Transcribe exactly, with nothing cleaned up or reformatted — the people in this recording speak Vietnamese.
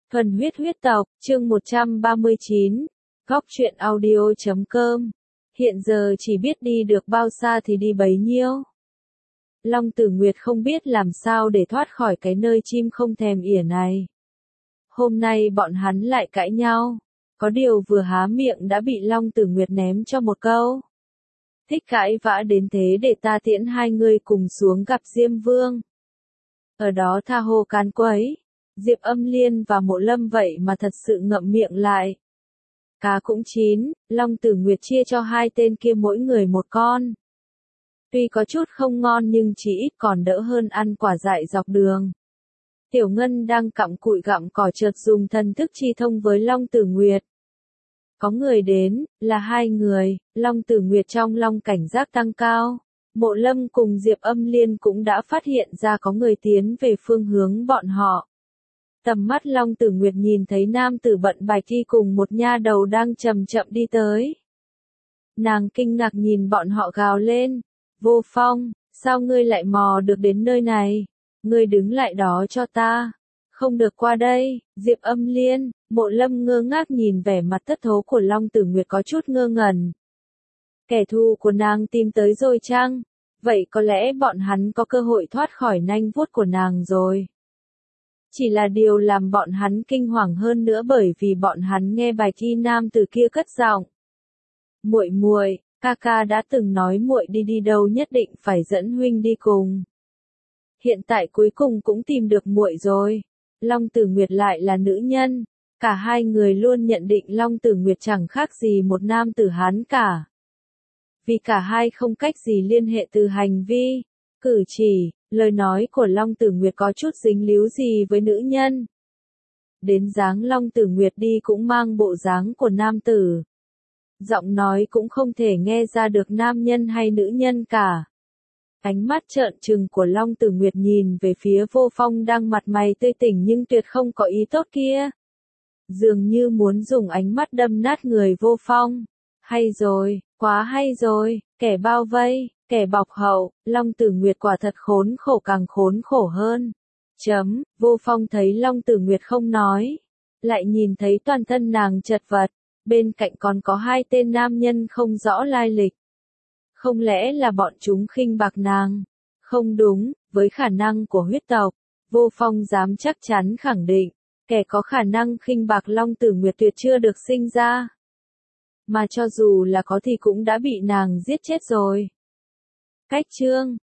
Thuần huyết huyết tộc, chương một trăm ba mươi chín, góc truyện audio chấm com. Hiện giờ chỉ biết đi được bao xa thì đi bấy nhiêu. Long Tử Nguyệt không biết làm sao để thoát khỏi cái nơi chim không thèm ỉa này. Hôm nay bọn hắn lại cãi nhau. Có điều vừa há miệng đã bị Long Tử Nguyệt ném cho một câu. Thích cãi vã đến thế để ta tiễn hai người cùng xuống gặp Diêm Vương. Ở đó tha hồ càn quấy. Diệp Âm Liên và Mộ Lâm vậy mà thật sự ngậm miệng lại. Cá cũng chín, Long Tử Nguyệt chia cho hai tên kia mỗi người một con. Tuy có chút không ngon nhưng chỉ ít còn đỡ hơn ăn quả dại dọc đường. Tiểu Ngân đang cặm cụi gặm cỏ chợt dùng thần thức chi thông với Long Tử Nguyệt. Có người đến, là hai người, Long Tử Nguyệt trong lòng cảnh giác tăng cao. Mộ Lâm cùng Diệp Âm Liên cũng đã phát hiện ra có người tiến về phương hướng bọn họ. Tầm mắt Long Tử Nguyệt nhìn thấy nam tử bận bạch y cùng một nha đầu đang chậm chậm đi tới. Nàng kinh ngạc nhìn bọn họ gào lên. Vô Phong, sao ngươi lại mò được đến nơi này? Ngươi đứng lại đó cho ta. Không được qua đây. Diệp Âm Liên, Mộ Lâm ngơ ngác nhìn vẻ mặt thất thố của Long Tử Nguyệt có chút ngơ ngẩn. Kẻ thù của nàng tìm tới rồi chăng? Vậy có lẽ bọn hắn có cơ hội thoát khỏi nanh vuốt của nàng rồi. Chỉ là điều làm bọn hắn kinh hoàng hơn nữa bởi vì bọn hắn nghe bài thi nam từ kia cất giọng. Muội muội, ca ca đã từng nói muội đi đi đâu nhất định phải dẫn huynh đi cùng. Hiện tại cuối cùng cũng tìm được muội rồi. Long Tử Nguyệt lại là nữ nhân. Cả hai người luôn nhận định Long Tử Nguyệt chẳng khác gì một nam tử Hán cả. Vì cả hai không cách gì liên hệ từ hành vi, cử chỉ, lời nói của Long Tử Nguyệt có chút dính líu gì với nữ nhân. Đến dáng Long Tử Nguyệt đi cũng mang bộ dáng của nam tử. Giọng nói cũng không thể nghe ra được nam nhân hay nữ nhân cả. Ánh mắt trợn trừng của Long Tử Nguyệt nhìn về phía Vô Phong đang mặt mày tươi tỉnh nhưng tuyệt không có ý tốt kia. Dường như muốn dùng ánh mắt đâm nát người Vô Phong. Hay rồi, quá hay rồi, kẻ bao vây, kẻ bọc hậu, Long Tử Nguyệt quả thật khốn khổ càng khốn khổ hơn. Chấm, Vô Phong thấy Long Tử Nguyệt không nói. Lại nhìn thấy toàn thân nàng chật vật, bên cạnh còn có hai tên nam nhân không rõ lai lịch. Không lẽ là bọn chúng khinh bạc nàng? Không đúng, với khả năng của huyết tộc, Vô Phong dám chắc chắn khẳng định, kẻ có khả năng khinh bạc Long Tử Nguyệt tuyệt chưa được sinh ra. Mà cho dù là có thì cũng đã bị nàng giết chết rồi. Cách chương